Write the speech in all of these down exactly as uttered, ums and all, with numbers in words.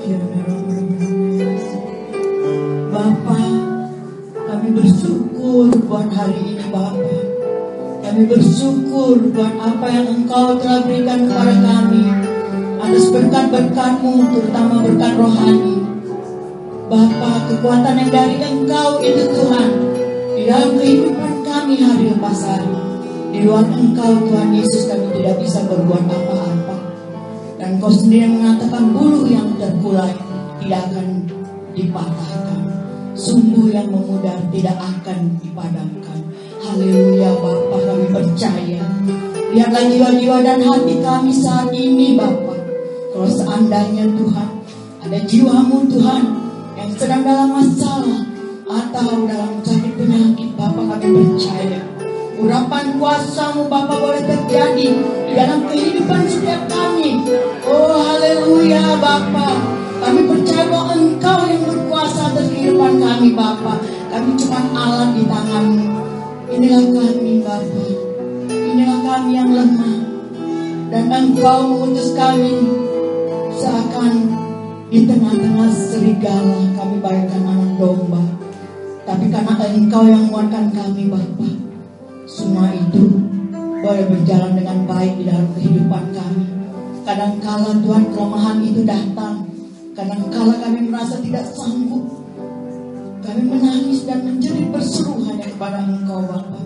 Bapa, kami bersyukur buat hari ini Bapa. Kami bersyukur buat apa yang Engkau telah berikan kepada kami, atas berkat-berkat-Mu, terutama berkat rohani. Bapa, kekuatan yang dari Engkau itu Tuhan, di dalam kehidupan kami hari lepas hari. Di luar Engkau Tuhan Yesus kami tidak bisa berbuat apa-apa. Dan Engkau sendiri mengatakan buluh yang terkulai tidak akan dipatahkan, sumbu yang memudar tidak akan dipadamkan. Haleluya Bapa, kami percaya. Lihatlah jiwa-jiwa dan hati kami saat ini Bapa. Kalau seandainya Tuhan ada jiwamu Tuhan yang sedang dalam masalah atau dalam sakit penyakit Bapa, kami percaya urapan kuasa-Mu Bapa boleh terjadi di dalam kehidupan setiap kami. Oh haleluya Bapa, kami percaya bahwa Engkau yang berkuasa atas kehidupan kami Bapa. Kami cuma alat di tangan-Mu. Inilah kami Bapa, inilah kami yang lemah, dan Engkau mengutus kami seakan di tengah-tengah serigala kami bagaikan anak domba. Tapi karena Engkau yang menguatkan kami Bapa, semua itu boleh berjalan dengan baik di dalam kehidupan kami. Kadangkala Tuhan kelemahan itu datang, kadangkala kami merasa tidak sanggup. Kami menangis dan menjerit berseru hanya kepada Engkau Bapa.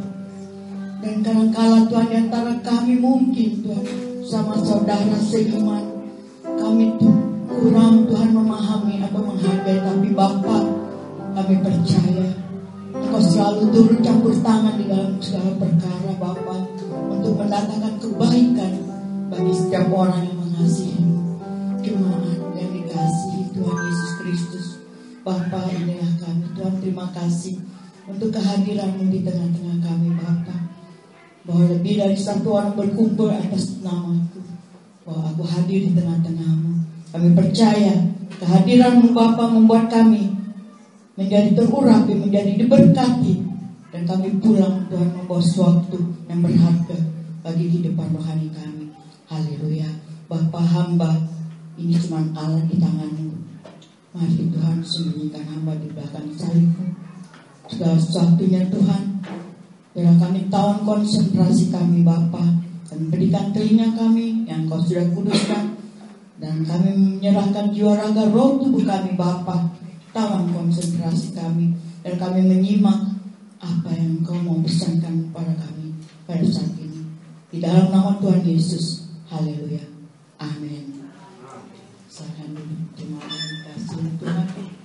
Dan kadangkala Tuhan di antara kami mungkin Tuhan sama saudara seiman, kami tuh kurang Tuhan memahami atau menghargai. Tapi Bapa, kami percaya Engkau selalu turut campur tangan di dalam segala perkara Bapa, untuk mendatangkan kebaikan bagi setiap orang yang mengasihi jemaat yang dikasihi Tuhan Yesus Kristus. Bapa, inilah kami Tuhan, terima kasih untuk kehadiran-Mu di tengah-tengah kami Bapa. Bahwa lebih dari satu orang berkumpul atas nama-Ku, bahwa aku hadir di tengah-tengah-Mu. Kami percaya kehadiran-Mu Bapa membuat kami menjadi terurapi, menjadi diberkati, dan kami pulang Tuhan membawa sesuatu yang berharga bagi kehidupan rohani kami. Haleluya. Bapa, hamba ini cuma alat di tangan-Mu. Mari Tuhan, sembunyikan hamba di belakang salib-Mu. Segala sesuatunya Tuhan, biarlah kami tahu konsentrasi kami Bapa, dan berikan telinga kami yang Kau sudah kuduskan, dan kami menyerahkan jiwa raga roh tubuh kami Bapa. Tawan konsentrasi kami, dan kami menyimak apa yang Kau mau pesankan kepada kami pada saat ini. Di dalam nama Tuhan Yesus. Haleluya. Amin. Silahkan duduk. Terima kasih Tuhan.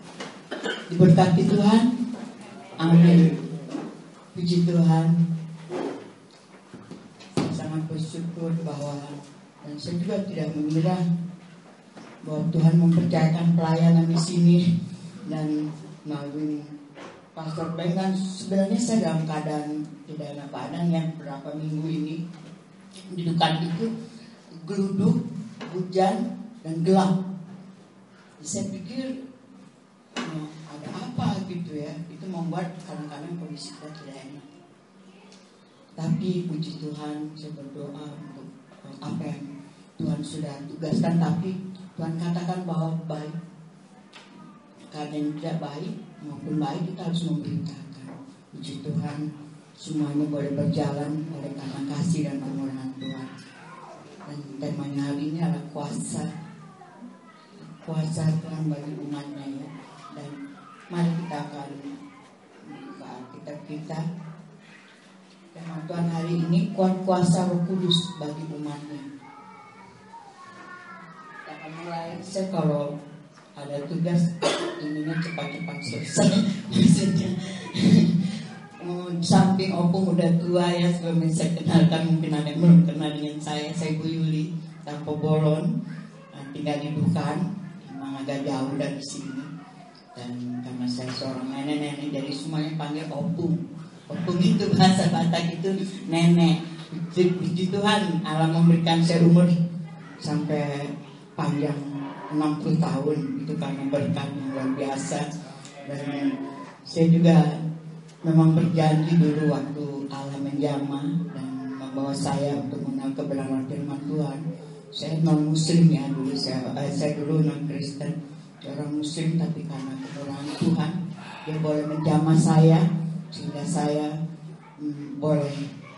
Diberkati Tuhan. Amin. Puji Tuhan. Saya sangat bersyukur bahwa, dan saya juga tidak mengira bahwa Tuhan mempercayakan pelayanan di sini. Dan melalui Pastor Ben, kan sebenarnya saya dalam keadaan tidak dalam keadaan yang berapa minggu ini di Dukan itu geluduk, hujan dan gelap. Saya pikir oh, ada apa gitu ya. Itu membuat kadang-kadang kondisi kita tidak enak. Tapi puji Tuhan, saya berdoa untuk apa yang Tuhan sudah tugaskan. Tapi Tuhan katakan bahwa baik, keadaan tidak baik maupun baik kita harus memberitakan. Puji Tuhan, semuanya boleh berjalan oleh karena kasih dan kemurahan Tuhan. Dan temanya hari ini adalah kuasa, kuasa Tuhan bagi umatnya ya. Dan mari kita akan buka Alkitab kita. Tema Tuhan hari ini, kuat kuasa Roh Kudus bagi umatnya. Kita akan mulai. Saya kalau ada tugas ininya cepat-cepat selesai. Maksudnya samping opung udah tua ya, sebelum saya kenalkan, mungkin ada yang belum kenal dengan saya. Saya Bu Yuli Tampo Bolon, tinggal di Dukan, memang agak jauh dari sini. Dan karena saya seorang nenek-nenek, jadi semuanya panggil opung. Opung itu bahasa Batak itu nenek. Puji Tuhan, Allah memberikan saya umur sampai panjang enam puluh tahun. Itu karena berkat yang luar biasa. Dan saya juga memang berjanji dulu waktu Allah menjamah dan membawa saya untuk mengenal kebenaran firman Tuhan. Saya non muslim ya dulu, saya, eh, saya dulu non Kristen. seorang muslim, tapi karena kemurahan Tuhan dia boleh menjamah saya sehingga saya hmm, boleh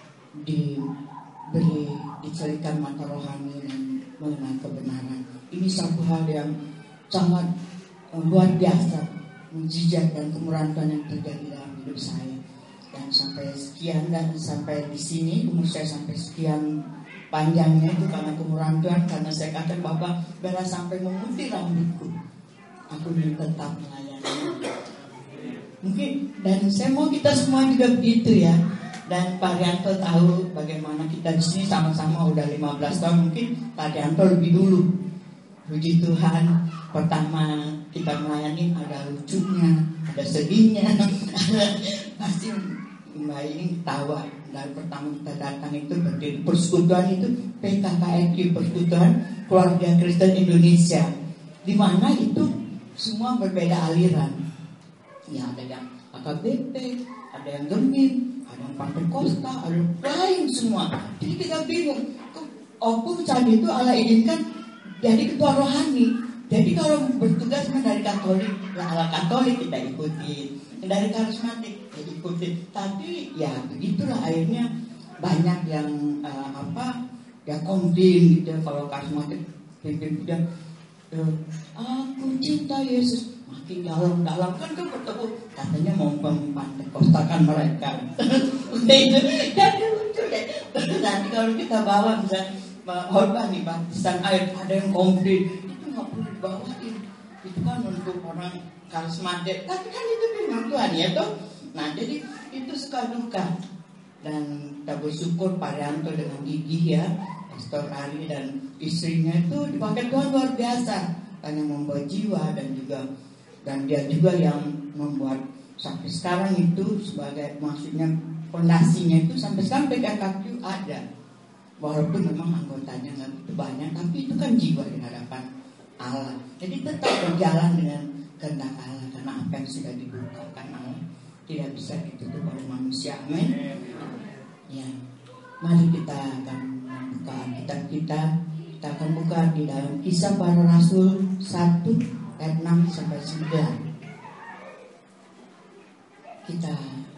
diberi dicelitkan mata rohani dan mengenal kebenaran. Ini satu hal yang sangat uh, luar biasa, mujizat dan kemurahan Tuhan yang terjadi dalam hidup saya. Dan sampai sekian dan sampai di sini umur saya sampai sekian panjangnya itu karena kemurahan Tuhan, karena saya katakan Bapak bela sampai memutih rambutku, aku ingin tetap melayani. Mungkin dan saya mau kita semua juga begitu ya. Dan Pak Rianto tahu bagaimana kita di sini sama-sama udah lima belas tahun, mungkin Pak Rianto lebih dulu. Puji Tuhan, pertama kita melayani ada lucunya, ada sedihnya, pasti Mbak ini tawa. Dan pertama kita datang itu berdiri persekutuan itu P K K R Q, Persekutuan Keluarga Kristen Indonesia, di mana itu semua berbeda aliran. Ya ada yang A K B P, ada yang Gemim, ada yang Pantekosta, ada yang lain semua. Jadi kita bingung. Opung saat itu Allah izinkan jadi ketua rohani. Jadi kalau bertugas dari Katolik, ala Katolik kita ikuti, dari karismatik kita ikuti. Tapi ya begitulah akhirnya banyak yang uh, apa ya komplain gitu kalau karismatik pimpin udah uh, aku cinta Yesus, makin dalam-dalam kan kan bertemu katanya mau mempantekostakan mereka. Udah itu jadi lucu deh. Nanti kalau kita bawa misalnya khotbah nih baptisan air, ada yang komplain itu nggak perlu dibawain, itu kan untuk orang karismatik, tapi kan itu firman Tuhan ya toh. Nah jadi itu suka duka, dan kita bersyukur Pak Rianto dengan gigih ya, Pastor Ari dan istrinya itu dipakai Tuhan luar biasa, karena membawa jiwa dan juga dan dia juga yang membuat sampai sekarang itu sebagai maksudnya fondasinya itu sampai sampai P K K Q ada. Walaupun memang anggotanya nggak begitu banyak, tapi itu kan jiwa di hadapan Allah. Jadi tetap berjalan dengan kehendak Allah, karena apa yang sudah dibukakan Allah tidak bisa ditutup oleh manusia. Amin. Ya, mari kita akan membuka kitab kita. Kita akan buka di dalam Kisah Para Rasul satu ayat enam sampai sembilan. Kita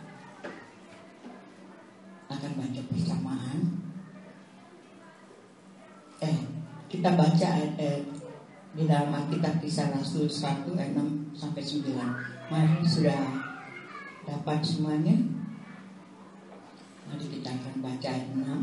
akan baca bersamaan. Eh, kita baca ayat-ayat di dalam Alkitab Kisah Rasul satu ayat enam sampai sembilan. Mari sudah dapat semuanya. Mari kita akan baca ayat enam.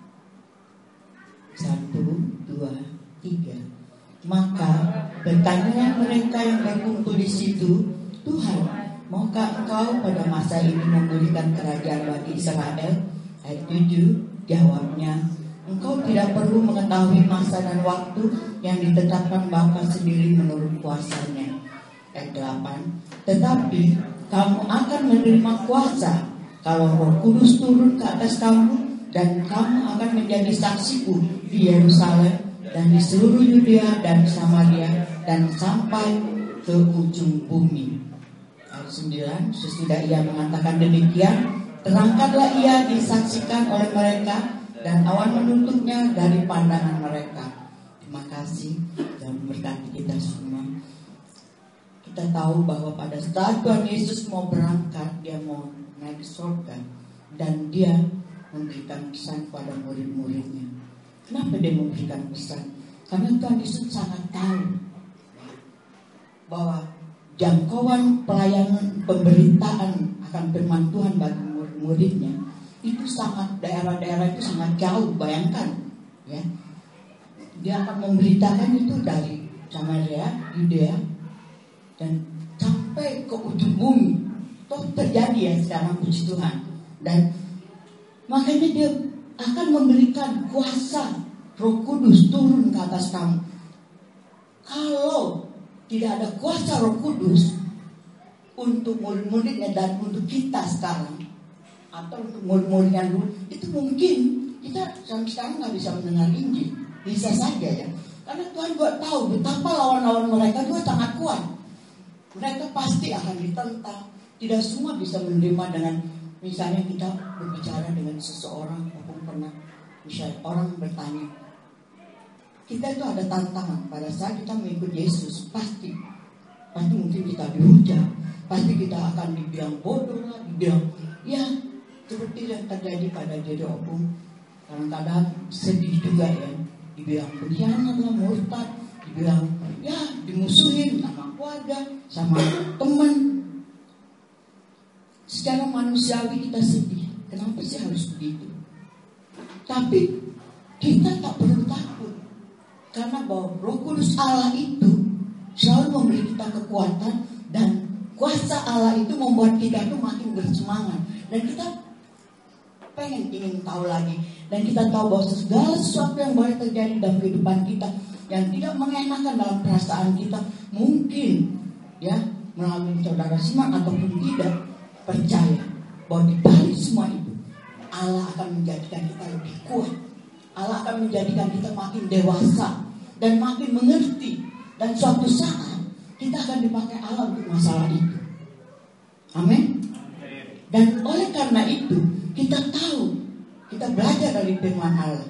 satu, dua, tiga. Maka bertanyalah mereka yang berkumpul di situ, Tuhan, maukah Engkau pada masa ini memulihkan kerajaan bagi Israel? Ayat tujuh, jawabnya, Engkau tidak perlu mengetahui masa dan waktu yang ditetapkan Bapa sendiri menurut kuasanya. Ayat delapan. Tetapi kamu akan menerima kuasa kalau Roh Kudus turun ke atas kamu, dan kamu akan menjadi saksiku di Yerusalem dan di seluruh Yudea dan Samaria dan sampai ke ujung bumi. Ayat sembilan. Sesudah ia mengatakan demikian, terangkatlah ia disaksikan oleh mereka, dan awan menutupnya dari pandangan mereka. Terima kasih dan berkati kita semua. Kita tahu bahwa pada saat Tuhan Yesus mau berangkat, dia mau naik ke surga, dan dia memberikan pesan pada murid-muridnya. Kenapa dia memberikan pesan? Karena Tuhan Yesus sangat tahu bahwa jangkauan pelayanan pemberitaan akan firman Tuhan bagi murid-muridnya itu sangat, daerah-daerah itu sangat jauh. Bayangkan ya, dia akan memberitakan itu dari Samaria, Yudea, dan sampai ke ujung bumi. Toh terjadi ya sekarang, puji Tuhan. Dan makanya dia akan memberikan kuasa Roh Kudus turun ke atas kamu. Kalau tidak ada kuasa Roh Kudus untuk murid-muridnya dan untuk kita sekarang, atau untuk murid-muridnya dulu, itu mungkin kita sampai sekarang nggak bisa mendengar Injil. Bisa saja ya, karena Tuhan buat tahu betapa lawan-lawan mereka juga sangat kuat. Mereka pasti akan ditentang. Tidak semua bisa menerima dengan, misalnya kita berbicara dengan seseorang, maupun pernah misalnya orang bertanya, kita itu ada tantangan pada saat kita mengikut Yesus. Pasti pasti mungkin kita dihujat, pasti kita akan dibilang bodoh lah, dibilang ya seperti yang terjadi pada diri Opung. Kadang-kadang sedih juga ya, dibilang pengkhianat lah, murtad, dibilang ya dimusuhin sama keluarga, sama teman. Secara manusiawi kita sedih. Kenapa sih harus begitu? Tapi kita tak perlu takut, karena bahwa Roh Kudus Allah itu selalu memberi kita kekuatan, dan kuasa Allah itu membuat kita itu makin bersemangat, dan kita pengen ingin tahu lagi, dan kita tahu bahwa segala sesuatu yang boleh terjadi dalam kehidupan kita yang tidak mengenakan dalam perasaan kita, mungkin ya melalui saudara Siman ataupun tidak, percaya bahwa di balik semua itu Allah akan menjadikan kita lebih kuat. Allah akan menjadikan kita makin dewasa dan makin mengerti, dan suatu saat kita akan dipakai Allah untuk masalah itu. Amin. Dan oleh karena itu kita tahu, kita belajar dari firman Allah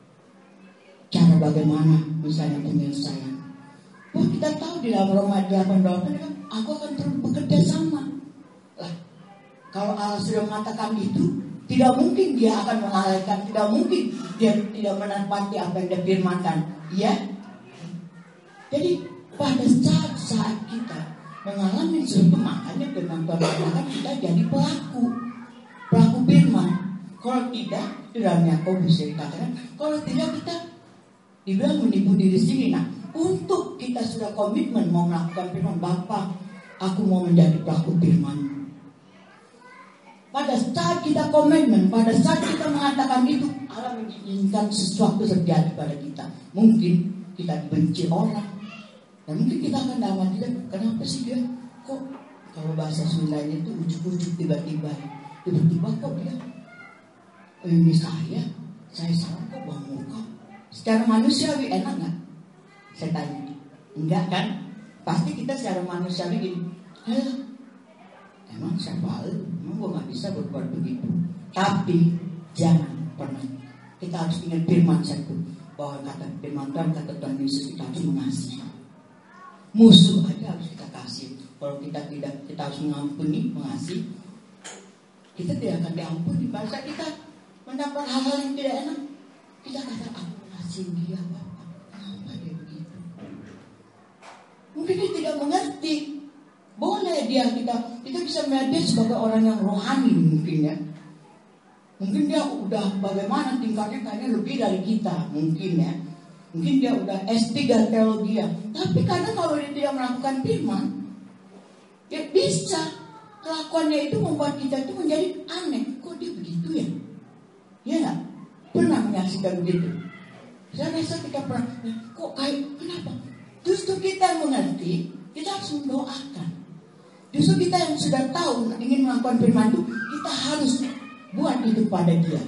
cara bagaimana misalnya penyelesaian. Oh, kita tahu di dalam Roma delapan delapan kan, aku akan terus bekerja sama. Lah, kalau Allah sudah mengatakan itu, tidak mungkin dia akan mengalihkan, tidak mungkin dia tidak menepati apa yang dia firmankan. Ya. Jadi pada saat-saat kita mengalami sesuatu, makanya firman Tuhan mengatakan kita jadi pelaku, pelaku firman. Kalau tidak, dalam Yakobus dikatakan, kalau tidak kita dibilang menipu diri sendiri. Nah, untuk kita sudah komitmen mau melakukan firman, Bapa, aku mau menjadi pelaku firman. Pada saat kita komitmen, pada saat kita mengatakan itu, Allah mengizinkan sesuatu terjadi pada kita. Mungkin kita dibenci orang, dan mungkin kita akan dalam hati, kenapa sih dia kok, kalau bahasa Sundanya itu ujuk-ujuk, tiba-tiba tiba-tiba kok dia ini saya saya salah kok bang muka. Secara manusiawi enak gak? Saya tanya. Enggak kan? Pasti kita secara manusiawi gini, halo, emang saya malu, emang gue gak bisa berbuat begitu. Tapi jangan pernah, kita harus ingat firman satu, bahwa kata firman Tuhan, kata Tuhan Yesus, kita harus mengasihi. Musuh aja harus kita kasih. Kalau kita tidak, kita harus mengampuni, mengasihi, kita tidak akan diampuni. Pada saat kita mendapat hal-hal yang tidak enak, kita kata, aku mengasihi dia, Bapak. Kenapa dia begitu? Mungkin dia tidak mengerti. Boleh dia kita kita bisa melihat dia sebagai orang yang rohani mungkin ya. Mungkin dia udah bagaimana tingkatnya, kayaknya lebih dari kita mungkin ya. Mungkin dia udah S tiga teologi ya. Tapi kadang kalau dia tidak melakukan firman, ya bisa kelakuannya itu membuat kita itu menjadi aneh. Kok dia begitu ya? Ya gak? Pernah menyaksikan begitu? Saya rasa kita pernah, kok kayak kenapa? Justru kita mengerti, kita harus mendoakan. Justru kita yang sudah tahu ingin melakukan firman itu, kita harus buat itu pada dia.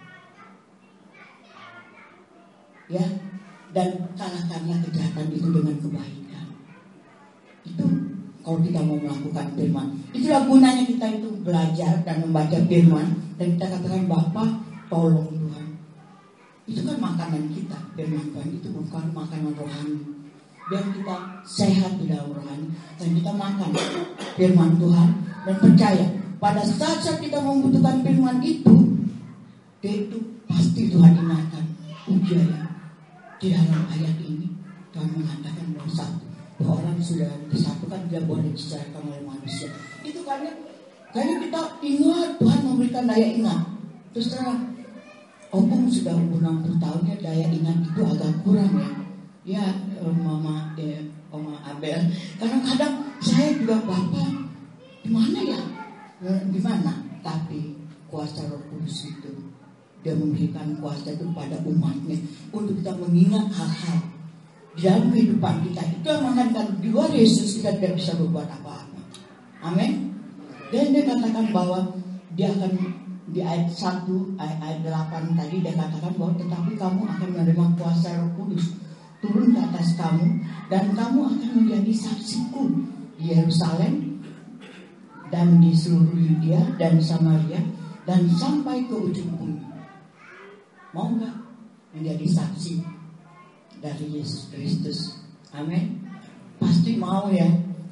Ya, dan kalahkanlah kejahatan itu dengan kebaikan. Itu kalau kita mau melakukan firman. Itulah gunanya kita itu belajar dan membaca firman, dan kita katakan, Bapa, tolong Tuhan. Itu kan makanan kita, firman Tuhan itu bukan makanan rohani. Biar kita sehat di dalam rohani, dan kita makan firman Tuhan dan percaya pada saat-saat kita membutuhkan firman itu, dia itu pasti Tuhan ingatkan. Ujian di dalam ayat ini Tuhan mengatakan bahwa satu, bahwa orang sudah disatukan tidak boleh dibicarakan oleh manusia. Itu karena karena kita ingat Tuhan memberikan daya ingat. Terus terang, Opung sudah umur enam puluh tahun ya, daya ingat itu agak kurang ya. Ya, Mama, ya, Oma Abel. Kadang-kadang saya juga, Bapak, di mana ya? Di mana? Tapi kuasa Roh Kudus itu, dia memberikan kuasa itu pada umatnya untuk kita mengingat hal-hal di dalam kehidupan kita. Itu yang mengatakan di luar Yesus kita tidak bisa berbuat apa-apa. Amin. Dan dia katakan bahwa dia akan di ayat satu, ayat delapan tadi dia katakan bahwa tetapi kamu akan menerima kuasa Roh Kudus turun ke atas kamu, dan kamu akan menjadi saksiku di Yerusalem dan di seluruh Yudea dan Samaria dan sampai ke ujung bumi. Mau nggak menjadi saksi dari Yesus Kristus? Amin. Pasti mau ya.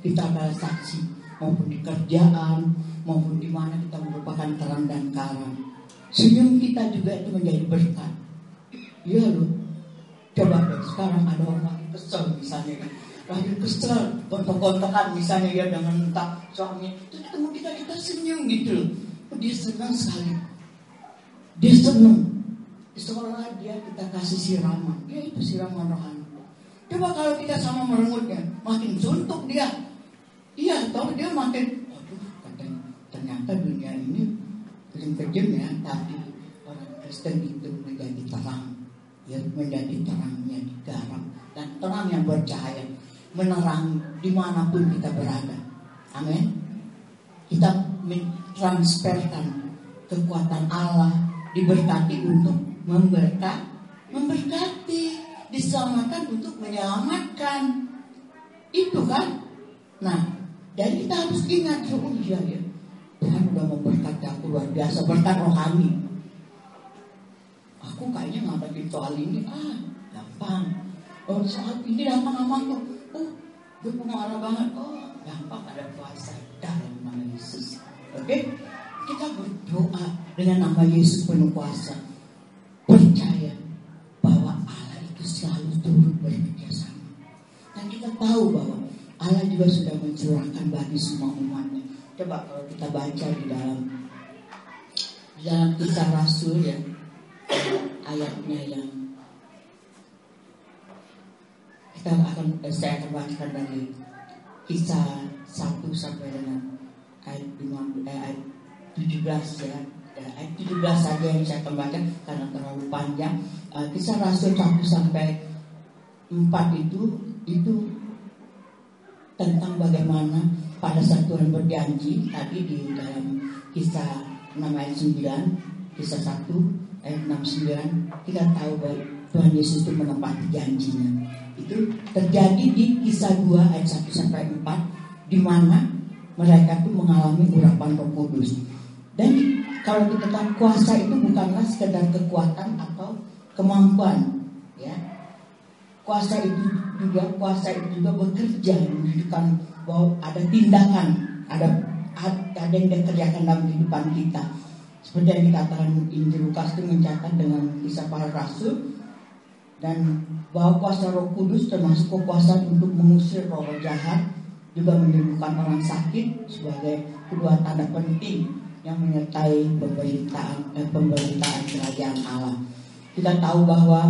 kita adalah saksi, maupun di kerjaan, maupun di mana kita merupakan terang dan karang. Senyum kita juga itu menjadi berkat. Iya loh. Coba deh, sekarang ada orang lagi kesel misalnya kan, lagi kesel, gontok-gontokan misalnya ya dengan entah suami, terus ketemu kita, kita senyum gitu loh. Dia senang sekali. Dia senang. Seolah dia kita kasih siraman. Ya itu siraman rohani. Coba kalau kita sama merengutnya, makin suntuk dia. Iya, tahu dia makin, waduh, katanya, ternyata dunia ini paling kejam ya, tapi orang Kristen itu menjadi terang. Ya, menjadi terangnya di garam dan terang yang bercahaya menerangi dimanapun kita berada. Amin. Kita mentransferkan kekuatan Allah, diberkati untuk memberkati, memberkati, diselamatkan untuk menyelamatkan. Itu kan. Nah, dan kita harus ingat, oh iya ya, Tuhan sudah memberkati aku luar biasa, berkat rohani. Aku kayaknya ngadepin soal ini, ah gampang. Oh soal ini gampang gampang tuh. Oh gue pengarah banget. Oh gampang, ada puasa dalam nama Yesus. Oke, okay? Kita berdoa dengan nama Yesus penuh kuasa, percaya bahwa Allah itu selalu turut bekerja sama. Dan kita tahu bahwa Allah juga sudah mencurahkan bagi semua umatnya. Coba kalau kita baca di dalam di dalam Kisah Rasul ya, ayatnya yang kita akan saya akan bacakan dari Kisah satu sampai dengan ayat lima belas, eh, ayat tujuh belas ya. Ayat tujuh belas saja yang saya akan baca karena terlalu panjang. uh, Kisah Rasul satu sampai empat itu itu tentang bagaimana pada saat Tuhan berjanji tadi di dalam Kisah enam ayat sembilan, Kisah satu ayat enam sembilan, kita tahu bahwa Tuhan Yesus itu menepati janjinya. Itu terjadi di Kisah dua ayat satu sampai empat, di mana mereka itu mengalami urapan Roh Kudus. Dan kalau kita tahu kuasa itu bukanlah sekedar kekuatan atau kemampuan, ya. Kuasa itu juga kuasa itu juga bekerja, menunjukkan bahwa ada tindakan, ada ada yang dikerjakan dalam kehidupan kita. Seperti yang dikatakan Injil Lukas itu mencatat dengan Kisah Para Rasul, dan bahwa kuasa Roh Kudus termasuk kekuasaan untuk mengusir roh jahat, juga menyembuhkan orang sakit sebagai kedua tanda penting yang menyertai pemberitaan eh, pemberitaan kerajaan Allah. Kita tahu bahwa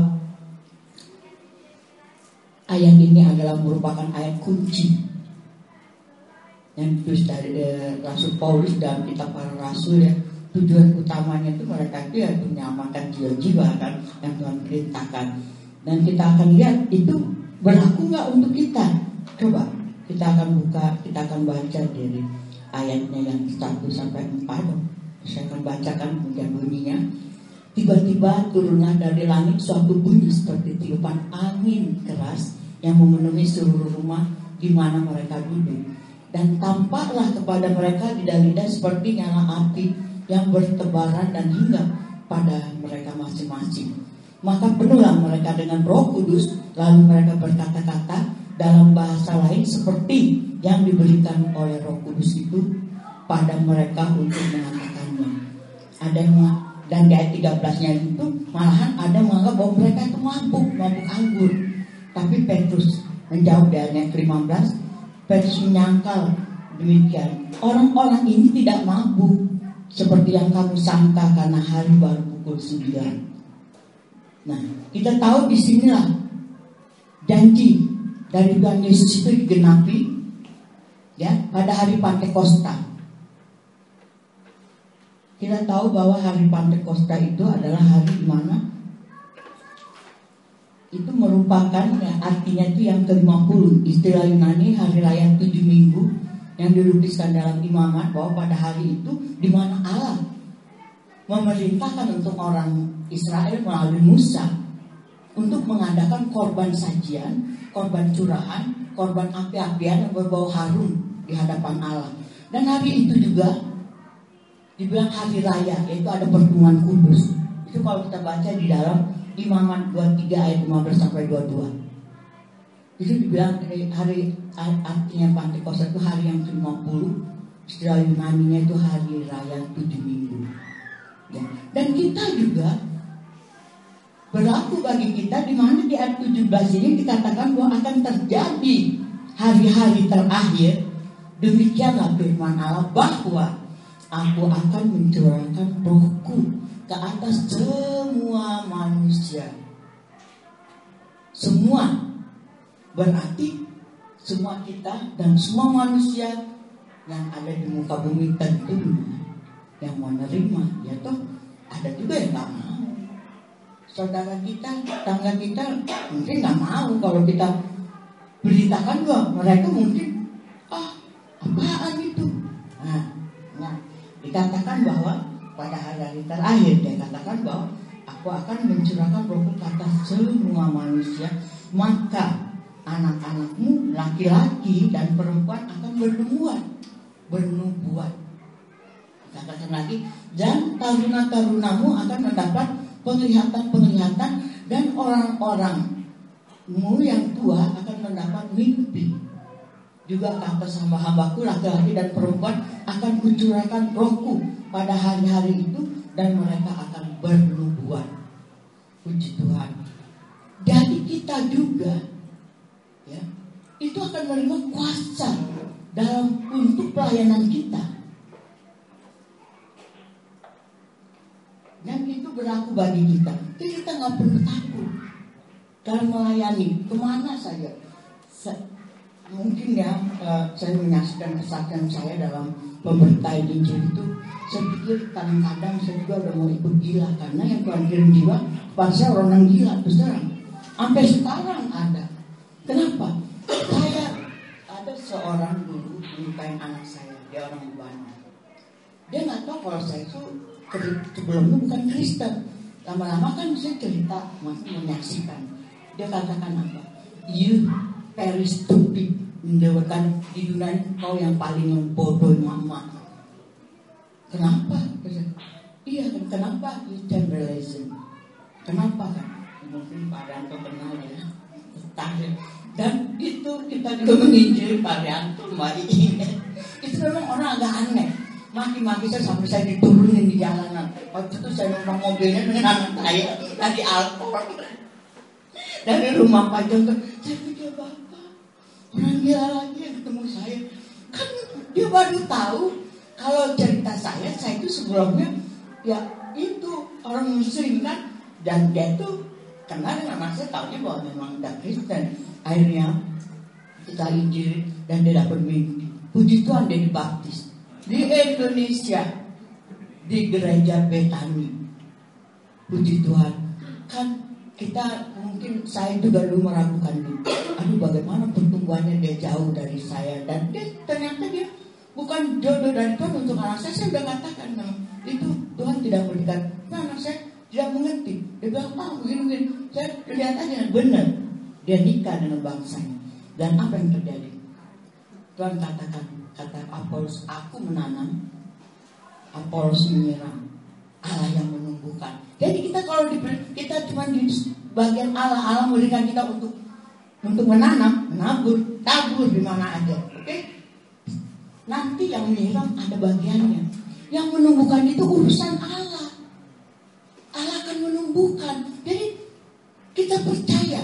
ayat ini adalah merupakan ayat kunci yang ditulis dari eh, Rasul Paulus dalam kitab Para Rasul ya. Tujuan utamanya itu mereka itu ya menyelamatkan jiwa-jiwa kan yang Tuhan perintahkan. Dan kita akan lihat itu berlaku nggak untuk kita. Coba kita akan buka, kita akan baca dari ayatnya yang satu sampai empat. Saya akan bacakan kemudian bunyinya. Tiba-tiba turunlah dari langit suatu bunyi seperti tiupan angin keras yang memenuhi seluruh rumah di mana mereka duduk. Dan tampaklah kepada mereka lidah-lidah seperti nyala api yang bertebaran dan hingga pada mereka masing-masing. Maka penuhlah mereka dengan Roh Kudus, lalu mereka berkata-kata dalam bahasa lain seperti yang diberikan oleh Roh Kudus itu pada mereka untuk mengatakannya. Ada yang dan di ayat tiga belas-nya itu malahan ada yang menganggap bahwa mereka itu mabuk, mabuk anggur. Tapi Petrus menjawab di ayat lima belas, Petrus menyangkal demikian. Orang-orang ini tidak mabuk seperti yang kamu sangka karena hari baru pukul sembilan. Nah, kita tahu di sinilah janji dari Tuhan Yesus itu digenapi ya pada hari Pantekosta. Kita tahu bahwa hari Pantekosta itu adalah hari di mana itu merupakan ya, artinya itu yang ke lima puluh. Istilah Yunani hari raya tujuh minggu yang dilukiskan dalam imamat bahwa pada hari itu di mana Allah memerintahkan untuk orang Israel melalui Musa untuk mengadakan korban sajian, korban curahan, korban api-apian yang berbau harum di hadapan Allah. Dan hari itu juga dibilang hari raya, yaitu ada pertemuan kudus. Itu kalau kita baca di dalam Imamat dua puluh tiga ayat lima belas sampai dua puluh dua. Itu dibilang hari, hari artinya Pentakosta itu hari yang ke lima puluh, istilah Yunaninya itu hari raya tujuh minggu. Ya. Dan kita juga berlaku bagi kita di mana di ayat tujuh belas ini dikatakan bahwa akan terjadi hari-hari terakhir. Demikianlah firman Allah bahwa aku akan mencurahkan rohku ke atas semua manusia. Semua berarti semua kita dan semua manusia yang ada di muka bumi tentunya yang menerima. Ya toh ada juga yang nggak mau. Saudara kita, tetangga kita mungkin nggak mau kalau kita beritakan bahwa mereka mungkin ah apaan itu. Nah, nah dikatakan bahwa pada hari-hari terakhir dia katakan bahwa aku akan mencurahkan rohku ke atas semua manusia, maka anak-anakmu laki-laki dan perempuan akan bernubuat, bernubuat. Katakan lagi, dan taruna-tarunamu akan mendapat penglihatan-penglihatan, dan orang-orangmu yang tua akan mendapat mimpi. Juga ke atas hamba-hambaku laki-laki dan perempuan akan kucurahkan rohku pada hari-hari itu, dan mereka akan bernubuat. Puji Tuhan. Jadi kita juga ya, itu akan menerima kuasa dalam untuk pelayanan kita. Dan itu berlaku bagi kita. Jadi kita nggak perlu takut dalam melayani kemana saja. Se- mungkin ya uh, saya menyaksikan kesaksian saya dalam pemberitaan Injil itu. Saya pikir kadang-kadang saya juga udah mau ikut gila, karena yang Tuhan kirim jiwa pasti orang yang gila terus terang. Sampai sekarang ada. Kenapa? Saya ada seorang dulu menyukai anak saya, dia orang Buganda. Dia nggak tahu kalau saya itu sebelumnya bukan Kristen. Lama-lama kan saya cerita, masih menyaksikan. Dia katakan apa? You very stupid. Mendewakan di Yunani, kau yang paling bodoh mama. Kenapa? Iya kan, kenapa? Eastern religion. Kenapa kan? Mungkin Pak Rianto kenal ya. Dan itu kita juga menginjil Pak Rianto, Mbak Iin. Itu memang orang agak aneh. Maki-maki saya sampai saya diturunin di jalanan. Waktu itu saya numpang mobilnya dengan anak saya tadi alkohol dari rumah Pak Joko. Saya pikir bapak orang gila lagi yang ketemu saya. Kan dia baru tahu kalau cerita saya, saya itu sebelumnya ya itu orang Muslim kan, dan dia itu kenal dengan anak saya, tahunya bahwa memang tidak Kristen. Akhirnya kita injil dan dia dapat mimpi. Puji Tuhan, dia dibaptis di Indonesia, di gereja Betani. Puji Tuhan. Kan kita mungkin, saya juga dulu meragukan gitu. Aduh, bagaimana pertumbuhannya, dia jauh dari saya. Dan dia, ternyata dia bukan jodoh dari Tuhan untuk anak saya. Saya sudah katakan itu Tuhan tidak berikan. Nah, anak saya tidak mengerti. Dia bilang, ah begini-begini. Saya lihat aja, benar. Dia nikah dengan bangsanya. Dan apa yang terjadi? Tuhan katakan, kata Apolos, aku menanam, Apolos menyiram, Allah yang menumbuhkan. Jadi kita kalau di, kita cuma di bagian Allah, Allah memberikan kita untuk untuk menanam, menabur, tabur di mana aja. Oke? Okay? Nanti yang menyiram ada bagiannya. Yang menumbuhkan itu urusan Allah. Allah akan menumbuhkan. Jadi kita percaya.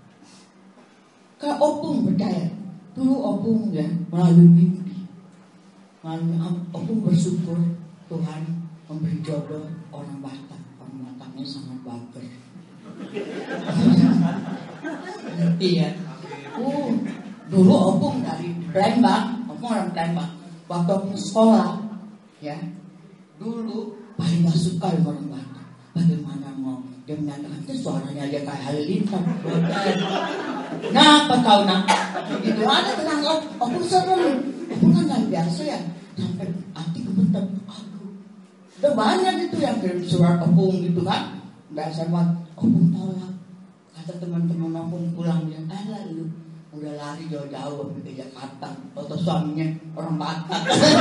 Kalau Opung percaya. Dulu Opung ya melalui mimpi, melalui Opung bersyukur Tuhan memberi jodoh orang Batak. Orang Bataknya sangat baper. Iya. Oh, dulu Opung dari Palembang, Opung orang Palembang. Waktu Opung sekolah, ya, dulu paling gak suka dengan orang Batak. Bagaimana mau dia menyatakan itu suaranya aja kayak Halilintar. Kenapa kau nak? Itu ada tenang kau, Opung serem. Opung kan gak biasa ya. Sampai hati gemeter. Aduh, udah banyak itu yang kirim surat Opung gitu kan. Biasa banget. Opung tolak. Kata teman-teman Opung pulang dia, ah lalu udah lari jauh-jauh ke Jakarta. Atau suaminya orang Batak.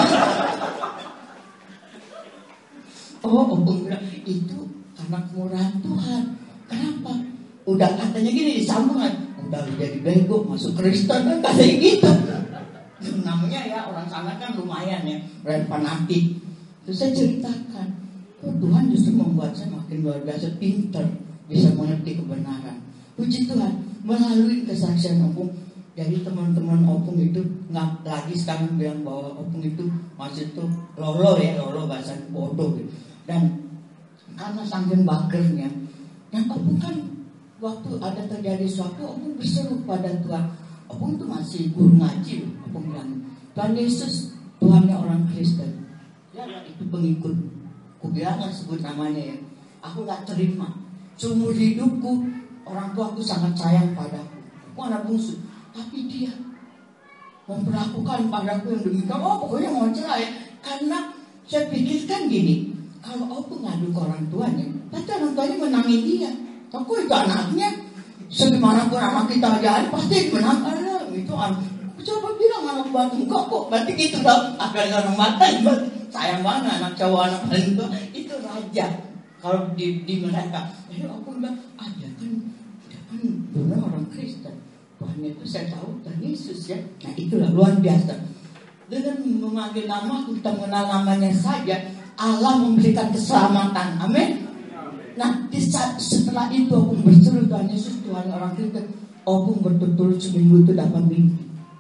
Oh, Opung bilang itu karena kemurahan Tuhan. Kenapa? Udah katanya gini disambungan. udah jadi bego masuk Kristen kan kayak gitu. Namanya ya orang sana kan lumayan ya, orang fanatik. Terus saya ceritakan, oh, Tuhan justru membuat saya makin luar biasa pintar, bisa mengerti kebenaran. Puji Tuhan, melalui kesaksian opung, jadi teman-teman opung itu nggak lagi sekarang bilang bahwa opung itu maksud itu lolo ya, lolo bahasa bodoh gitu. Dan karena saking bakernya, dan opung kan waktu ada terjadi sesuatu, opung berseru pada Tuhan. Opung itu masih guru ngaji, opung bilang, Tuhan Yesus, Tuhannya orang Kristen. Ya, itu pengikut. Aku bilang nggak sebut namanya ya. Aku nggak terima. Seumur hidupku orang tua aku sangat sayang padaku. Aku anak bungsu, tapi dia memperlakukan padaku yang demikian. Oh, pokoknya mau cerai. Karena saya pikirkan gini, kalau aku ngadu ke orang tuanya, pasti orang tuanya menangin dia. Aku itu anaknya. Segimanapun anak kita aja pasti menang. Ada itu anak. Coba bilang anak buat enggak kok. Berarti gitu dong. Agar orang mata sayang banget anak cowok anak paling tua itu raja. Kalau di, di mereka, jadi aku bilang, ah dia kan, dia kan benar orang Kristen. Tuhan itu saya tahu Tuhan Yesus ya. Nah itulah luar biasa. Dengan memanggil nama, kita mengenal namanya saja, Allah memberikan keselamatan. Amin. Nah di saat, setelah itu aku berseru Tuhan Yesus, Tuhan orang Kristen. Aku berturut-turut seminggu itu dapat mimpi.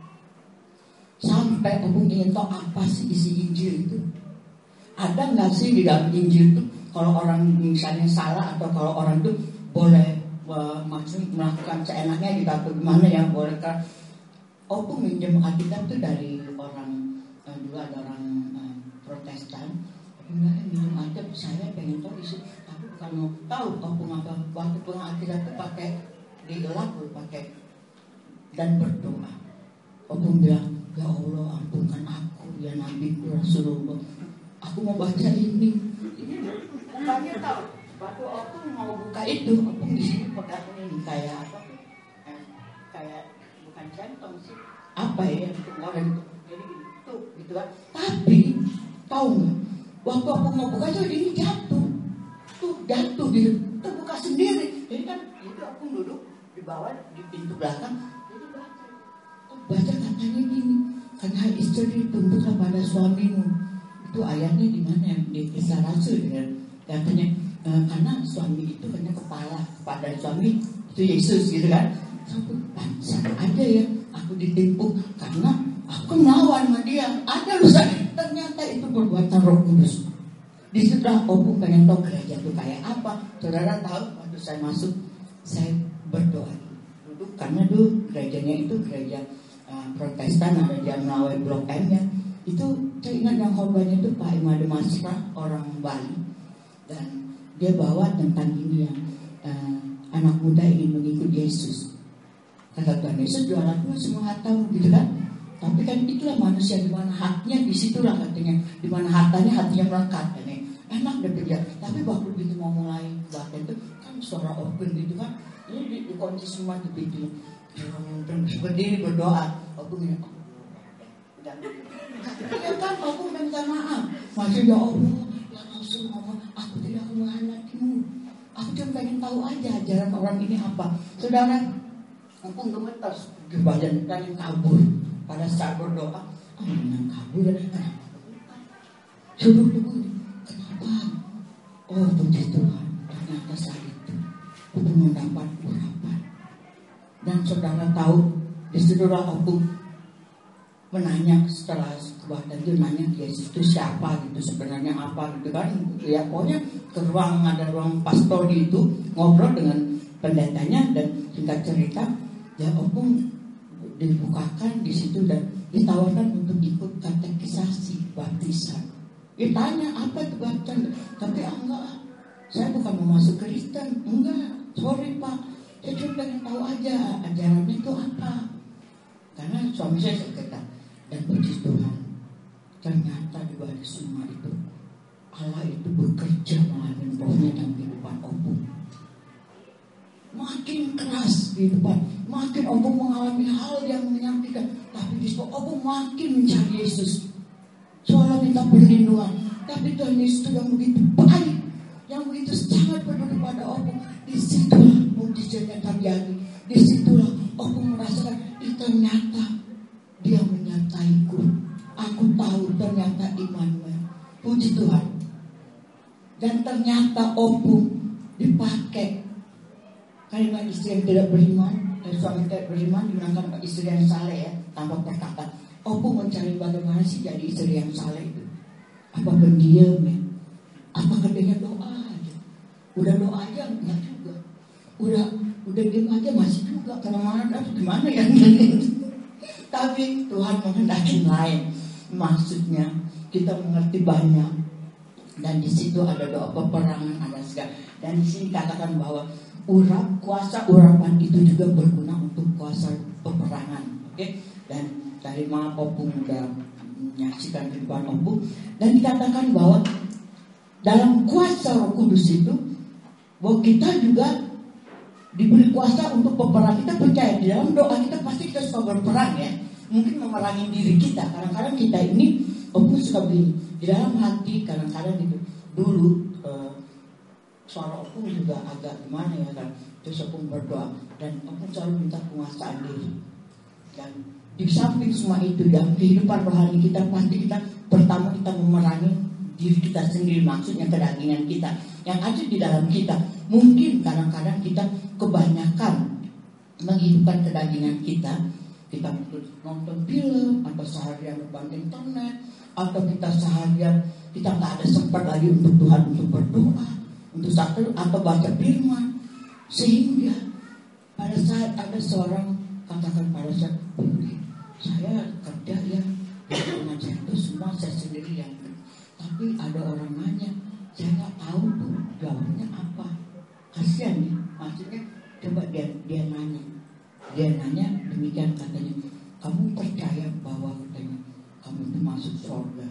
Sampai aku ingin tahu apa sih isi Injil itu. Ada nggak sih di dalam Injil itu kalau orang misalnya salah atau kalau orang itu boleh uh, maksud melakukan seenaknya gitu atau gimana ya boleh kan? Aku minjem Alkitab itu dari orang uh, dulu ada orang uh, Protestan. Sebenarnya minjem Alkitab saya pengen tahu isi. Aku bukan mau tahu aku ngapa waktu pulang Alkitab itu pakai digelap pakai dan berdoa. Aku bilang ya Allah ampunkan aku ya Nabiku Rasulullah. Aku mau baca ini. Bukannya tahu. Waktu aku mau buka itu, aku di sini pegang ini kayak apa? Eh, kayak bukan centong sih. Apa ya? Kemarin jadi gitu, gitu kan. Tapi tahu nggak? Waktu aku mau buka itu ini jatuh, tuh jatuh gitu, terbuka sendiri. Jadi kan itu aku duduk di bawah di pintu belakang. Jadi baca, oh, baca katanya gini. Karena istri tuntutlah pada suamimu. Itu ayatnya di mana yang di Kisah Rasul ya. Katanya e, karena suami itu kena kepala kepada suami itu Yesus gitu kan. Sampai sama aja ya aku ditipu karena aku melawan sama dia. Ada lusa ternyata itu perbuatan Roh Kudus. Di situ aku pengen tahu gereja itu kayak apa. Saudara tahu waktu saya masuk saya berdoa duduk karena dulu gerejanya itu gereja uh, Protestan ada di Melawai Blok M ya. Itu saya ingat yang khotbahnya itu Pak Imade Masra orang Bali dan dia bawa tentang ini yang uh, anak muda ingin mengikut Yesus. Kata Tuhan Yesus jualan dulu semua hartamu gitu kan. Tapi kan itulah manusia di mana haknya di situlah katanya di mana hartanya hatinya berangkat kan ya. Enak deh kerja. Tapi waktu begitu mau mulai baca itu kan suara organ gitu kan. Ini di, di kunci semua di pintu. Berdiri berdoa. Aku bilang ya kan aku minta maaf. Masih ya Allah, ya Rasul ngomong, aku tidak akan mengkhianatimu. Aku cuma pengen tahu aja ajaran orang ini apa. Saudara, aku gemetar di badan kan yang kabur pada saat berdoa. Oh, yang kabur dan kenapa? Suruh dulu, kenapa? Oh, puji Tuhan. Ternyata saat itu aku mendapat urapan. Dan saudara tahu, di situlah aku menanya setelah kebaktian itu nanya Yesus itu siapa gitu sebenarnya apa gitu kan ya pokoknya ke ruang ada ruang pastor itu ngobrol dengan pendetanya dan singkat cerita ya opung dibukakan di situ dan ditawarkan untuk ikut katekisasi baptisan. Ditanya apa itu baptisan tapi ah, enggak saya bukan mau masuk Kristen enggak sorry Pak saya cuma pengen tahu aja ajarannya itu apa karena suami saya sekitar. Dan puji Tuhan, ternyata di balik semua itu Allah itu bekerja melalui rohnya dalam kehidupan opung. Makin keras kehidupan, makin opung mengalami hal yang menyakitkan, tapi di situ opung makin mencari Yesus. Soalnya minta perlindungan, tapi Tuhan Yesus yang begitu baik, yang begitu sangat peduli pada opung. Disitulah mujizatnya terjadi, disitulah Opung merasakan, ih ternyata dia menyertaiku. Aku tahu ternyata Immanuel. Puji Tuhan. Dan ternyata Opung dipakai. Kalimat istri yang tidak beriman, dan suami tidak beriman dimenangkan istri yang saleh ya, tanpa perkataan. Opung mencari bagaimana sih jadi istri yang saleh itu. Apa pendiam ya? Apa kerjanya doa aja? Udah doa aja enggak juga. Udah udah diam aja masih juga. Karena mana gimana ya? Tapi Tuhan menghendaki lain. Maksudnya kita mengerti banyak. Dan di situ ada doa peperangan, ada segala. Dan di sini katakan bahwa urap kuasa urapan itu juga berguna untuk kuasa peperangan. Oke? Okay? Dan dari mana Opung sudah menyaksikan kehidupan Opung, dan dikatakan bahwa dalam kuasa Roh Kudus itu bahwa kita juga diberi kuasa untuk peperang. Kita percaya di dalam doa kita pasti kita suka berperang ya. Mungkin memerangi diri kita. Kadang-kadang kita ini Opung suka begini di dalam hati. Kadang-kadang itu dulu eh, suara Opung juga agak gimana ya kan. Terus Opung berdoa dan Opung selalu minta penguasaan diri. Dan di samping semua itu dalam kehidupan rohani kita pasti kita pertama kita memerangi diri kita sendiri, maksudnya kedagingan kita yang ada di dalam kita. Mungkin kadang-kadang kita kebanyakan menghidupkan kedagingan kita. Kita nonton film atau seharian depan internet, atau kita seharian kita nggak ada sempat lagi untuk Tuhan untuk berdoa, untuk satu atau baca firman. Sehingga pada saat ada seorang katakan pada saat saya kerja ya pengajian itu semua saya sendiri yang, tapi ada orang nanya saya nggak tahu tuh jawabnya apa. Kasihan nih, maksudnya coba dia dia nanya dia nanya demikian katanya, kamu percaya bahwa katanya kamu itu masuk surga?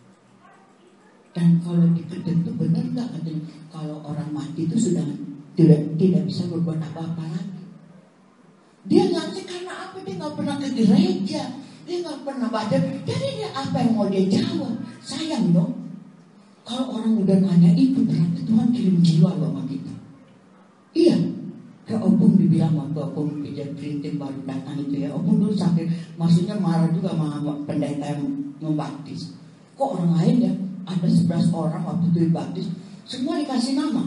Dan kalau dikatakan itu benar nggak katanya, kalau orang mati itu sudah tidak tidak bisa berbuat apa-apa lagi. Dia ngerti karena apa? Dia nggak pernah ke gereja, dia nggak pernah baca. Jadi dia apa yang mau dia jawab? Sayang dong. Kalau orang udah nanya itu berarti Tuhan kirim jiwa loh sama kita. Iya. Kayak Opung dibilang waktu Opung kerja printing baru datang itu ya. Opung dulu sakit, maksudnya marah juga sama pendeta yang membaptis. Kok orang lain ya? Ada sebelas orang waktu itu dibaptis, semua dikasih nama.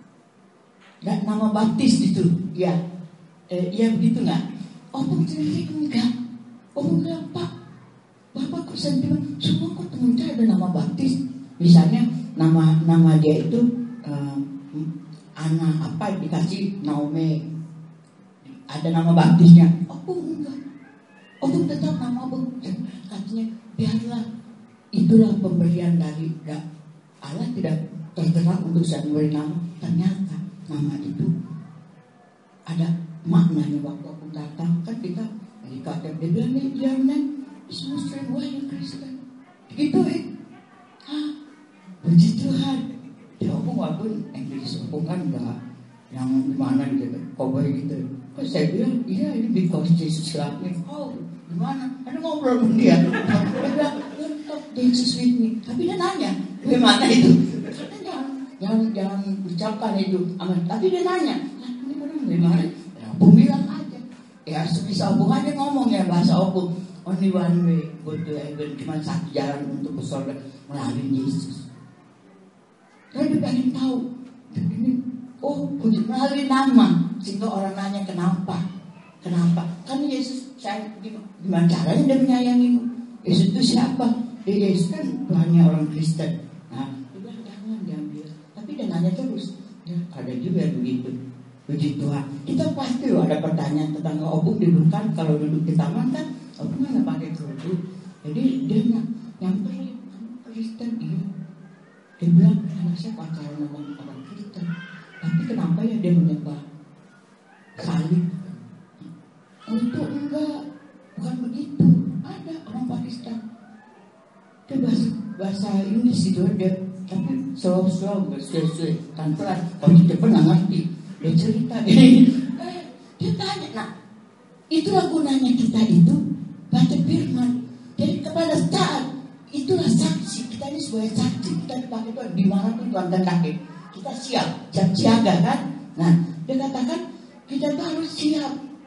Dan nama baptis itu, ya. Eh, ya begitu nggak? Opung sendiri enggak. Opung bilang, Pak, Bapak kok sendiri semua kok teman saya ada nama baptis. Misalnya nama nama dia itu uh, Ana apa dikasih Naomi, ada nama baptisnya. Opung enggak. Opung tetap nama Opung. Katanya biarlah itulah pemberian dari Allah, tidak tergerak untuk saya memberi nama. Ternyata nama itu ada maknanya. Waktu aku datang kan kita di K T P dia bilang nih, your name is Muslim, why you Kristen? Gitu eh. Hah? Puji Tuhan. Ya Opung walaupun Inggris Opung kan enggak yang gimana gitu, koboy gitu. Kok saya bilang, iya ini because Jesus loved me. Oh, gimana? Ada ngobrol dengan dia. Dia bilang, talk Jesus with me. Tapi dia nanya, bagaimana itu? Jangan, jangan, jangan ucapkan itu. Aman. Tapi dia nanya, ini benar bagaimana? Opung bilang aja. Ya sebisa Opung aja ngomong ya bahasa Opung. Only one way go to heaven. Cuma satu jalan untuk ke surga melalui Yesus. Dan dia pengen tahu. Ini, oh melalui nama. Sehingga orang nanya kenapa? Kenapa? Kan Yesus, saya gimana caranya dia menyayangimu? Yesus itu siapa? Dia Yesus kan Tuhannya orang Kristen. Nah, dia bilang jangan diambil. Tapi dia nanya terus. Ya, ada juga begitu. Puji Tuhan. Kita pasti loh ada pertanyaan tentang Opung duduk kan, kalau duduk di taman kan Opung nggak pakai kerudung. Jadi dia nyamperin, kamu Kristen iya. Dia bilang anak saya pacaran sama orang Kristen. Tapi kenapa ya dia menyembah salib? Untuk enggak, bukan begitu. Ada orang Pakistan. Dia bahasa bahasa Inggris itu dia, tapi slow-slow, sesuai, pelan-pelan. Kalau dia pernah ngerti. Dia cerita ini, eh, dia tanya, nah itulah gunanya kita itu baca firman. Jadi kepada saat itulah saksi, kita ini sebagai saksi, kita dipakai Tuhan dimanapun Tuhan dan kaki. Kita siap, siap siaga kan. Nah dia katakan kita tuh harus siap.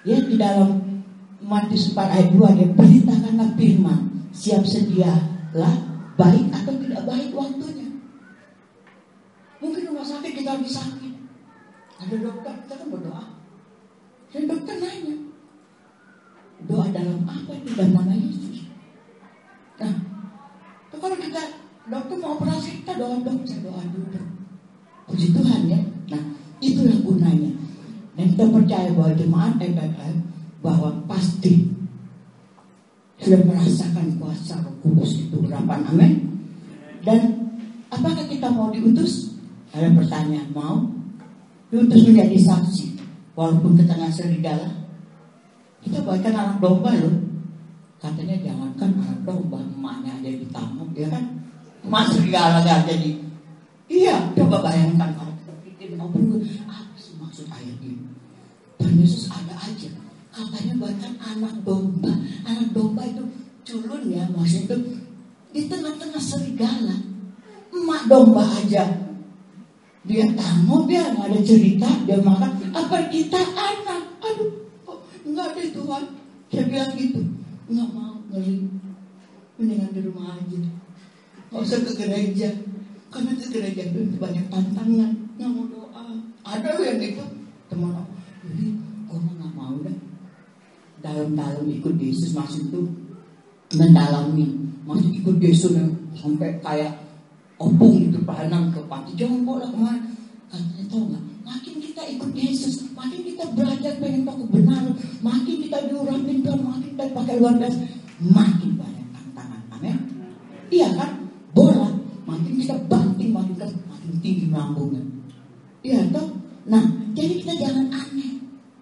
Ya, di dalam Matius empat ayat dua, dia beritakanlah firman, siap sedialah, baik atau tidak baik waktunya. Mungkin rumah sakit kita lagi sakit, ada dokter, kita kan berdoa. Dan dokter nanya, doa dalam apa itu dalam nama Yesus? Nah, kalau kita dokter mau operasi, kita doa dok, saya doa dulu. Puji Tuhan ya. Nah, itulah gunanya. Dan kita percaya bahwa jemaat M M M bahwa pasti sudah merasakan kuasa Roh Kudus itu berapa, amin. Dan apakah kita mau diutus? Ada pertanyaan, mau diutus menjadi saksi walaupun ke tengah serigala? Kita bahkan anak domba loh. Katanya jangankan anak domba, emaknya aja ditamuk, ya kan? Emak serigala gak jadi. Iya, coba bayangkan kalau kita pikir apa sih maksud ayat ini? Dan Yesus ada aja. Katanya bahkan anak domba, anak domba itu culun ya, maksudnya itu di tengah-tengah serigala. Emak domba aja dia tamu, dia nggak ada cerita, dia makan. Apa kita anak? Aduh, oh, nggak ada Tuhan. Dia bilang gitu, nggak mau ngeri, mendingan di rumah aja, nggak usah ke gereja, karena ke gereja itu banyak tantangan, nggak mau doa. Ada loh yang gitu, teman aku, jadi gue nggak mau deh. Dalam-dalam ikut Yesus, maksud itu mendalami, maksud ikut Yesus yang sampai kayak opung itu pahanam ke panti jompo lah kemana. Katanya tau gak, makin kita ikut Yesus, makin kita belajar pengen tahu kebenaran, makin kita diuratin Tuhan, makin kita pakai luar biasa, makin banyak tantangan, amin. Iya kan, bola makin kita banting, makin kita makin tinggi melambungnya. Iya toh. Nah, jadi kita jangan aneh.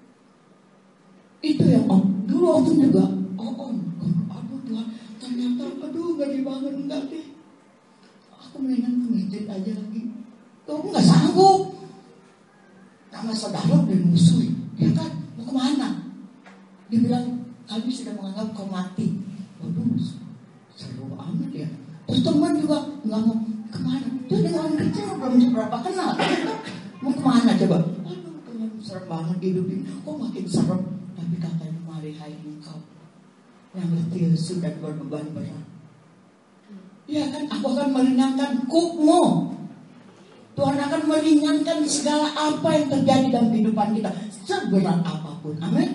Itu yang om dulu waktu juga, oh om, aduh Tuhan, ternyata aduh gak dibangun, enggak deh. Aku mendingan ke masjid aja lagi. Tuh aku gak sanggup. Nama saudara udah musuhin, ya kan? Mau kemana? Dia bilang, kami sudah menganggap kau mati. Waduh, seru amat ya. Terus teman juga gak mau kemana. Dia dengan orang kecil belum seberapa kenal, ya, mau kemana coba? Aduh Tuhan, serem banget hidup ini. Kok makin serem? Tapi katanya, mari hai engkau yang letih lesu dan berbeban berat. Ya kan, aku akan meringankan kukmu. Tuhan akan meringankan segala apa yang terjadi dalam kehidupan kita, seberat apapun, amin.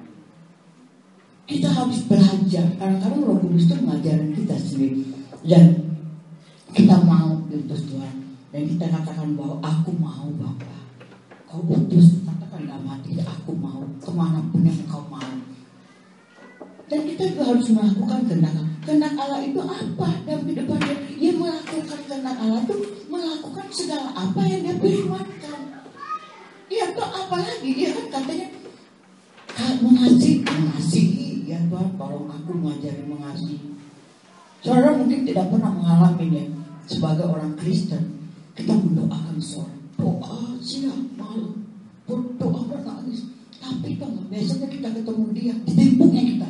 Kita harus belajar. Kadang-kadang Roh Kudus itu mengajarin kita sendiri. Dan kita mau diutus Tuhan. Dan kita katakan bahwa aku mau Bapa. Kau utus, katakan dalam hati, aku mau kemanapun yang kau mau. Dan kita juga harus melakukan kehendak Allah. Kehendak Allah itu apa dalam kehidupan dia? Dia melakukan kehendak Allah itu melakukan segala apa yang dia firmankan. Dia tuh apa lagi? Dia kan katanya mengasihi, mengasihi. Ya Tuhan, tolong aku mengajari mengasihi. Saudara mungkin tidak pernah mengalaminya sebagai orang Kristen. Kita mendoakan seorang, doa siang malam, berdoa bernangis. Tapi kan biasanya kita ketemu dia, ditimpuknya kita.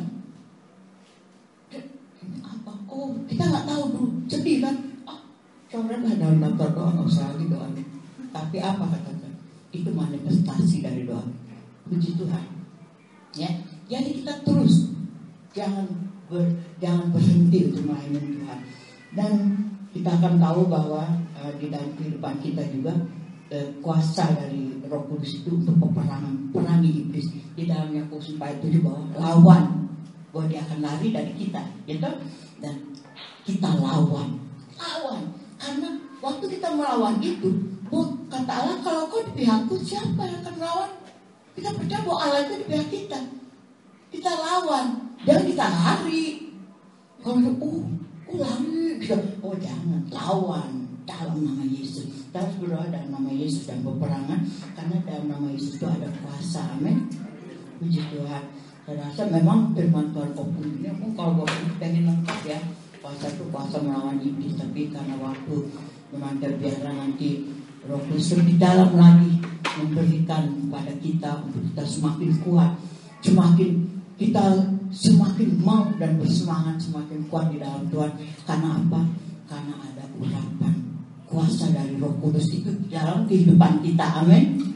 Oh, kita nggak tahu dulu, sedih kan? Ah, coba lah dalam daftar doa nggak usah lagi doa. Tapi apa katakan? Itu manifestasi dari doa. Puji Tuhan. Ya, jadi kita terus jangan ber, jangan berhenti untuk melayani Tuhan. Dan kita akan tahu bahwa uh, di dalam kehidupan kita juga uh, kuasa dari Roh Kudus itu untuk peperangan, perangi iblis. Di dalam Yakobus empat itu bahwa lawan, bahwa dia akan lari dari kita, gitu. Dan kita lawan, lawan, karena waktu kita melawan itu, kata Allah, kalau kau di pihakku, siapa yang akan melawan? Kita percaya bahwa Allah itu di pihak kita. Kita lawan, jangan kita lari. Kalau oh, oh lari, kita, oh jangan, lawan dalam nama Yesus. Kita harus berdoa dalam nama Yesus dan berperangan, karena dalam nama Yesus itu ada kuasa, amin. Puji Tuhan. Saya rasa memang firman Tuhan opung ini, kalau gue pengen lengkap ya, kuasa itu kuasa melawan iblis, tapi karena waktu memang terbiasa nanti Roh Kudus lebih dalam lagi memberikan kepada kita untuk kita semakin kuat, semakin kita semakin mau dan bersemangat semakin kuat di dalam Tuhan. Karena apa? Karena ada urapan kuasa dari Roh Kudus itu di dalam kehidupan kita, amin.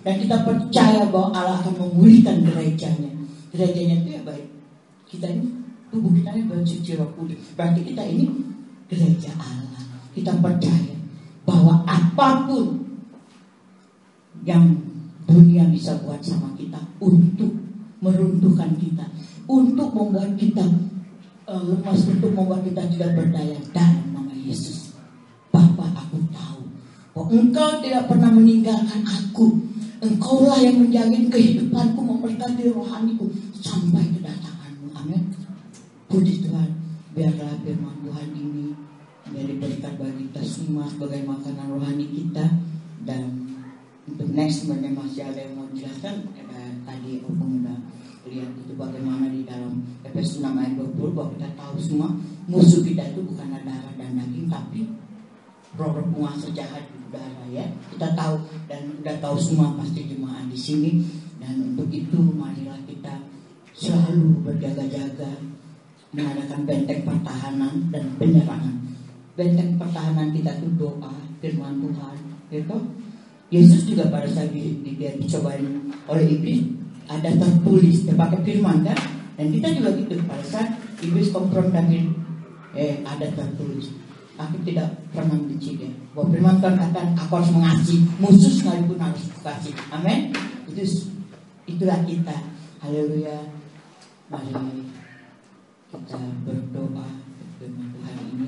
Dan kita percaya bahwa Allah akan memulihkan gerejanya. Gerejanya itu ya baik. Kita ini, tubuh kita ini bersuci Roh Kudus. Berarti kita ini gereja Allah. Kita percaya bahwa apapun yang dunia bisa buat sama kita untuk meruntuhkan kita, untuk membuat kita uh, lemas, untuk membuat kita tidak berdaya, dalam nama Yesus. Bapa, aku tahu bahwa Engkau tidak pernah meninggalkan aku. Engkaulah yang menjaga kehidupanku, memberkati rohaniku sampai kedatangan-Mu. Amin. Puji Tuhan. Biarlah firman Tuhan ini menjadi berkat bagi kita semua sebagai makanan rohani kita. Dan untuk next sebenarnya masih ada yang mau jelaskan. eh, Tadi aku udah lihat itu bagaimana di dalam Efesus enam ayat dua puluh bahwa kita tahu semua musuh kita itu bukan darah dan daging, tapi roh-roh penguasa jahat di udara, ya. Kita tahu dan udah tahu semua pasti jemaat di sini. Dan untuk itu marilah kita selalu berjaga-jaga, mengadakan benteng pertahanan dan penyerangan. Benteng pertahanan kita itu doa, firman Tuhan, gitu. Yesus juga pada saat dia dicobain oleh iblis ada tertulis, dia pakai firman kan. Dan kita juga gitu, pada saat iblis komprom David, eh ada tertulis, aku tidak pernah membenci dia. Bahwa firman Tuhan katakan aku harus mengasihi musuh sekalipun harus kasih. Amin. Itu itulah kita. Haleluya. Mari kita berdoa firman Tuhan ini.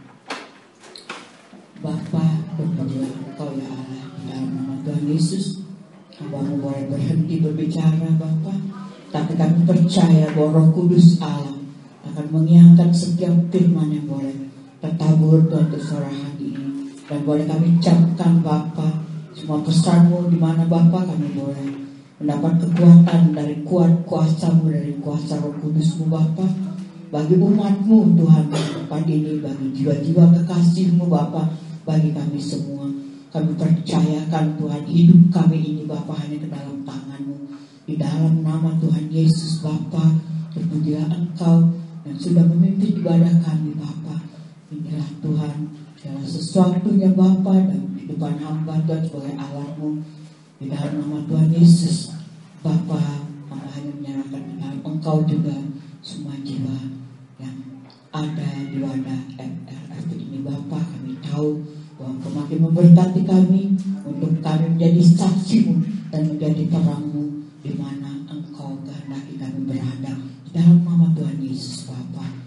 Bapa, berdoa Engkau ya Allah, dalam nama Tuhan Yesus. Hamba-Mu boleh berhenti berbicara Bapa, tapi kami percaya bahwa Roh Kudus Allah akan mengiangkan setiap firman yang boleh tertabur Tuhan untuk suara hati ini. Dan boleh kami ucapkan Bapa, semua pesan-Mu di mana Bapa kami boleh mendapat kekuatan dari kuat kuasa-Mu, dari kuasa Roh Kudus-Mu Bapa. Bagi umat-Mu Tuhan pagi ini, bagi jiwa-jiwa kekasih-Mu Bapa, bagi kami semua. Kami percayakan Tuhan hidup kami ini Bapa hanya ke dalam tangan-Mu. Di dalam nama Tuhan Yesus Bapa, terpujilah Engkau yang sudah memimpin ibadah kami Bapa. Inilah Tuhan segala sesuatunya Bapa dan kehidupan hamba Tuhan sebagai alat-Mu. Di dalam nama Tuhan Yesus Bapa, hamba hanya menyerahkan di dalam Engkau juga semua jiwa yang ada di wadah F R F ini Bapa. Kami tahu bahwa Engkau makin memberkati kami untuk kami menjadi saksi-Mu dan menjadi terang-Mu di mana Engkau kehendaki kami berada. Di dalam nama Tuhan Yesus Bapa.